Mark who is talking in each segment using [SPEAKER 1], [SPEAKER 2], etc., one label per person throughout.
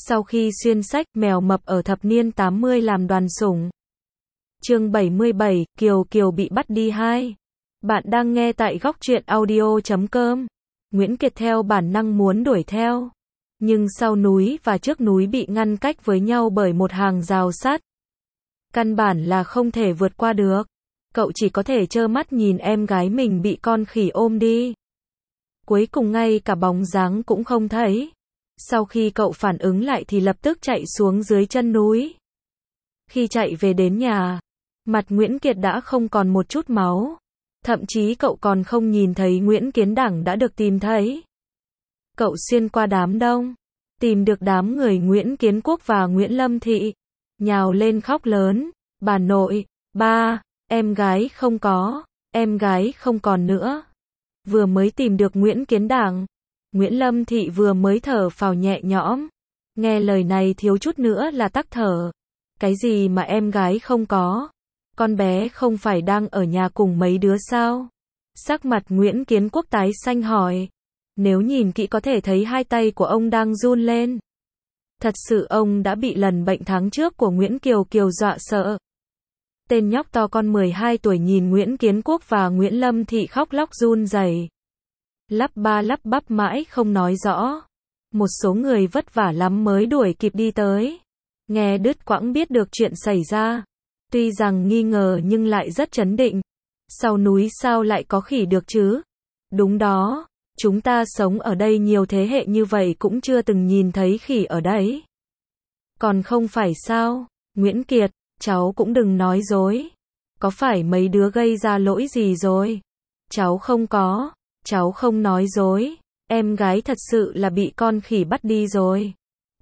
[SPEAKER 1] Sau khi xuyên sách, mèo mập ở thập niên 80 làm đoàn sủng. Chương 77, Kiều Kiều bị bắt đi 2. Bạn đang nghe tại góc truyện audio.com. Nguyễn Kiệt theo bản năng muốn đuổi theo. Nhưng sau núi và trước núi bị ngăn cách với nhau bởi một hàng rào sắt. Căn bản là không thể vượt qua được. Cậu chỉ có thể trơ mắt nhìn em gái mình bị con khỉ ôm đi. Cuối cùng ngay cả bóng dáng cũng không thấy. Sau khi cậu phản ứng lại thì lập tức chạy xuống dưới chân núi. Khi chạy về đến nhà, mặt Nguyễn Kiệt đã không còn một chút máu. Thậm chí cậu còn không nhìn thấy Nguyễn Kiến Đẳng đã được tìm thấy. Cậu xuyên qua đám đông, tìm được đám người Nguyễn Kiến Quốc và Nguyễn Lâm Thị. Nhào lên khóc lớn, bà nội, ba, em gái không có, em gái không còn nữa. Vừa mới tìm được Nguyễn Kiến Đẳng, Nguyễn Lâm Thị vừa mới thở phào nhẹ nhõm. Nghe lời này thiếu chút nữa là tắc thở. Cái gì mà em gái không có? Con bé không phải đang ở nhà cùng mấy đứa sao? Sắc mặt Nguyễn Kiến Quốc tái xanh hỏi. Nếu nhìn kỹ có thể thấy hai tay của ông đang run lên. Thật sự ông đã bị lần bệnh tháng trước của Nguyễn Kiều Kiều dọa sợ. Tên nhóc to con 12 tuổi nhìn Nguyễn Kiến Quốc và Nguyễn Lâm Thị khóc lóc run rẩy. Lắp ba lắp bắp mãi không nói rõ. Một số người vất vả lắm mới đuổi kịp đi tới. Nghe đứt quãng biết được chuyện xảy ra. Tuy rằng nghi ngờ nhưng lại rất trấn định. Sau núi sao lại có khỉ được chứ? Đúng đó, chúng ta sống ở đây nhiều thế hệ như vậy cũng chưa từng nhìn thấy khỉ ở đấy. Còn không phải sao? Nguyễn Kiệt, cháu cũng đừng nói dối. Có phải mấy đứa gây ra lỗi gì rồi? Cháu không có, cháu không nói dối. Em gái thật sự là bị con khỉ bắt đi rồi.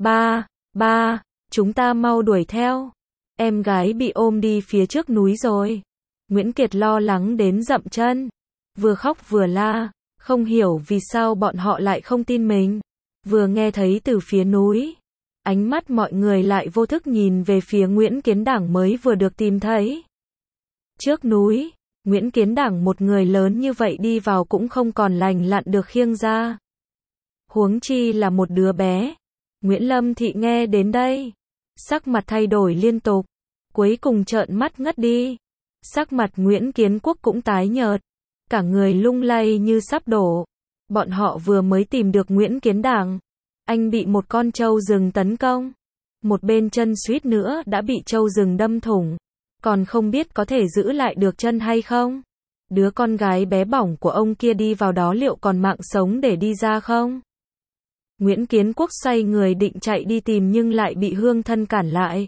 [SPEAKER 1] Ba, chúng ta mau đuổi theo. Em gái bị ôm đi phía trước núi rồi. Nguyễn Kiệt lo lắng đến dậm chân. Vừa khóc vừa la, không hiểu vì sao bọn họ lại không tin mình. Vừa nghe thấy từ phía núi, ánh mắt mọi người lại vô thức nhìn về phía Nguyễn Kiến Đẳng mới vừa được tìm thấy. Trước núi, Nguyễn Kiến Đẳng một người lớn như vậy đi vào cũng không còn lành lặn được khiêng ra. Huống chi là một đứa bé. Nguyễn Lâm Thị nghe đến đây, sắc mặt thay đổi liên tục, cuối cùng trợn mắt ngất đi. Sắc mặt Nguyễn Kiến Quốc cũng tái nhợt, cả người lung lay như sắp đổ. Bọn họ vừa mới tìm được Nguyễn Kiến Đẳng, anh bị một con trâu rừng tấn công, một bên chân suýt nữa đã bị trâu rừng đâm thủng, còn không biết có thể giữ lại được chân hay không. Đứa con gái bé bỏng của ông kia đi vào đó liệu còn mạng sống để đi ra không? Nguyễn Kiến Quốc xoay người định chạy đi tìm nhưng lại bị Hương Thân cản lại.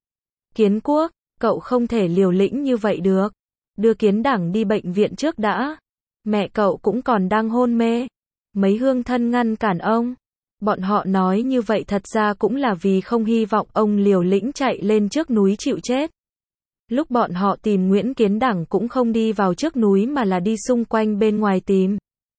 [SPEAKER 1] Kiến Quốc, cậu không thể liều lĩnh như vậy được. Đưa Kiến Đẳng đi bệnh viện trước đã. Mẹ cậu cũng còn đang hôn mê. Mấy Hương Thân ngăn cản ông. Bọn họ nói như vậy thật ra cũng là vì không hy vọng ông liều lĩnh chạy lên trước núi chịu chết. Lúc bọn họ tìm Nguyễn Kiến Đẳng cũng không đi vào trước núi mà là đi xung quanh bên ngoài tìm.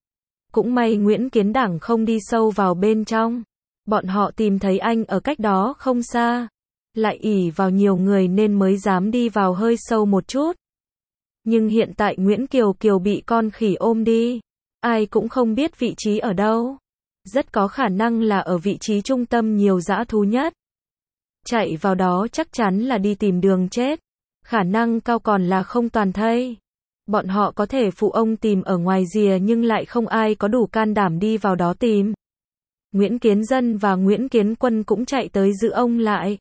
[SPEAKER 1] Cũng may Nguyễn Kiến Đẳng không đi sâu vào bên trong. Bọn họ tìm thấy anh ở cách đó không xa. Lại ỷ vào nhiều người nên mới dám đi vào hơi sâu một chút. Nhưng hiện tại Nguyễn Kiều Kiều bị con khỉ ôm đi. Ai cũng không biết vị trí ở đâu. Rất có khả năng là ở vị trí trung tâm nhiều dã thú nhất. Chạy vào đó chắc chắn là đi tìm đường chết. Khả năng cao còn là không toàn thây. Bọn họ có thể phụ ông tìm ở ngoài rìa nhưng lại không ai có đủ can đảm đi vào đó tìm. Nguyễn Kiến Dân và Nguyễn Kiến Quân cũng chạy tới giữ ông lại.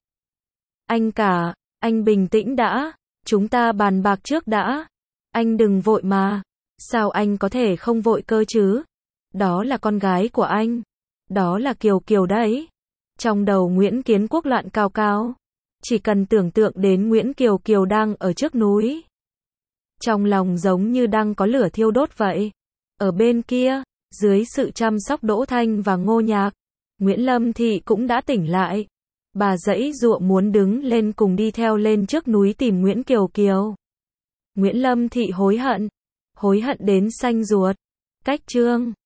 [SPEAKER 1] Anh cả, anh bình tĩnh đã, chúng ta bàn bạc trước đã. Anh đừng vội mà. Sao anh có thể không vội cơ chứ? Đó là con gái của anh. Đó là Kiều Kiều đấy. Trong đầu Nguyễn Kiến Quốc loạn cao cao. Chỉ cần tưởng tượng đến Nguyễn Kiều Kiều đang ở trước núi. Trong lòng giống như đang có lửa thiêu đốt vậy. Ở bên kia, dưới sự chăm sóc Đỗ Thanh và Ngô Nhạc, Nguyễn Lâm Thị cũng đã tỉnh lại. Bà giãy giụa muốn đứng lên cùng đi theo lên trước núi tìm Nguyễn Kiều Kiều. Nguyễn Lâm Thị hối hận đến xanh ruột. Cách chương